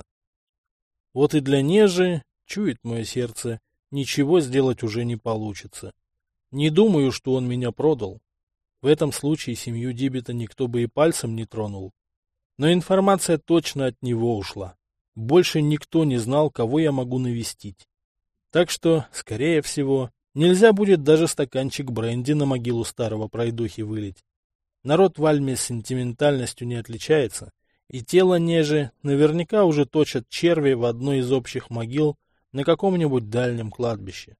Вот и для Нежи, чует мое сердце, ничего сделать уже не получится. Не думаю, что он меня продал. В этом случае семью Дибета никто бы и пальцем не тронул. Но информация точно от него ушла. Больше никто не знал, кого я могу навестить. Так что, скорее всего, нельзя будет даже стаканчик бренди на могилу старого пройдохи вылить. Народ в Альме с сентиментальностью не отличается, и тело Нежи наверняка уже точат черви в одной из общих могил на каком-нибудь дальнем кладбище.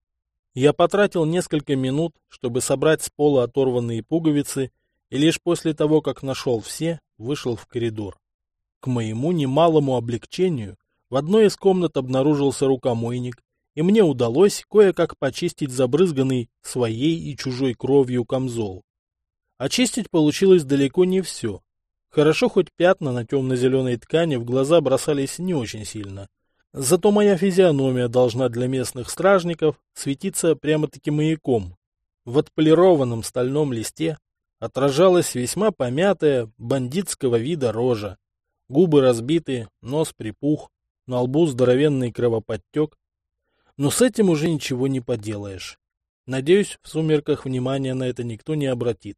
Я потратил несколько минут, чтобы собрать с пола оторванные пуговицы, и лишь после того, как нашел все, вышел в коридор. К моему немалому облегчению в одной из комнат обнаружился рукомойник, и мне удалось кое-как почистить забрызганный своей и чужой кровью камзол. Очистить получилось далеко не все. Хорошо, хоть пятна на темно-зеленой ткани в глаза бросались не очень сильно. Зато моя физиономия должна для местных стражников светиться прямо-таки маяком. В отполированном стальном листе отражалась весьма помятая бандитского вида рожа. Губы разбиты, нос припух, на лбу здоровенный кровоподтек. Но с этим уже ничего не поделаешь. Надеюсь, в сумерках внимания на это никто не обратит.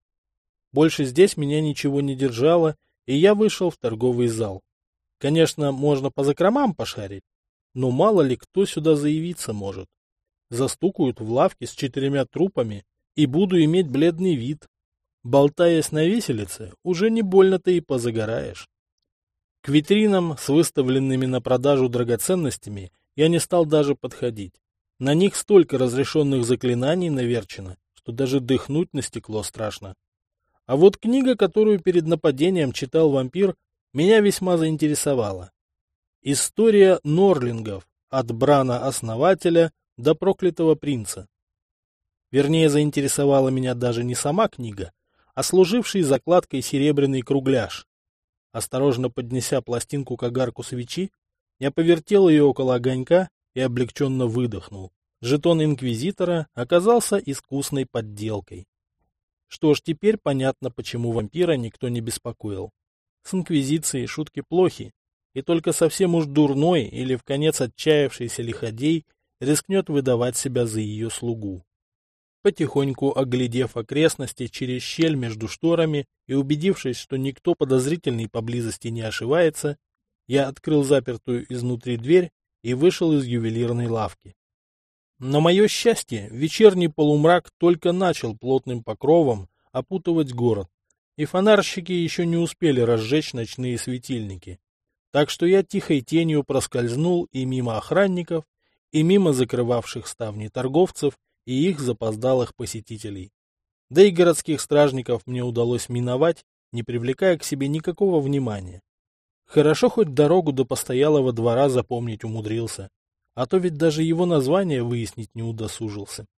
Больше здесь меня ничего не держало, и я вышел в торговый зал. Конечно, можно по закромам пошарить, но мало ли кто сюда заявиться может. Застукают в лавке с четырьмя трупами, и буду иметь бледный вид. Болтаясь на виселице, уже не больно-то и позагораешь. К витринам с выставленными на продажу драгоценностями я не стал даже подходить. На них столько разрешенных заклинаний наверчено, что даже дыхнуть на стекло страшно. А вот книга, которую перед нападением читал вампир, меня весьма заинтересовала. История Норлингов от Брана-основателя до проклятого принца. Вернее, заинтересовала меня даже не сама книга, а служивший закладкой серебряный кругляш. Осторожно поднеся пластинку к огарку свечи, я повертел ее около огонька и облегченно выдохнул. Жетон инквизитора оказался искусной подделкой. Что ж, теперь понятно, почему вампира никто не беспокоил. С инквизицией шутки плохи, и только совсем уж дурной или вконец отчаявшийся лиходей рискнет выдавать себя за ее слугу. Потихоньку оглядев окрестности через щель между шторами и убедившись, что никто подозрительный поблизости не ошивается, я открыл запертую изнутри дверь и вышел из ювелирной лавки. На мое счастье, вечерний полумрак только начал плотным покровом опутывать город, и фонарщики еще не успели разжечь ночные светильники. Так что я тихой тенью проскользнул и мимо охранников, и мимо закрывавших ставни торговцев и их запоздалых посетителей. Да и городских стражников мне удалось миновать, не привлекая к себе никакого внимания. Хорошо хоть дорогу до постоялого двора запомнить умудрился, а то ведь даже его название выяснить не удосужился.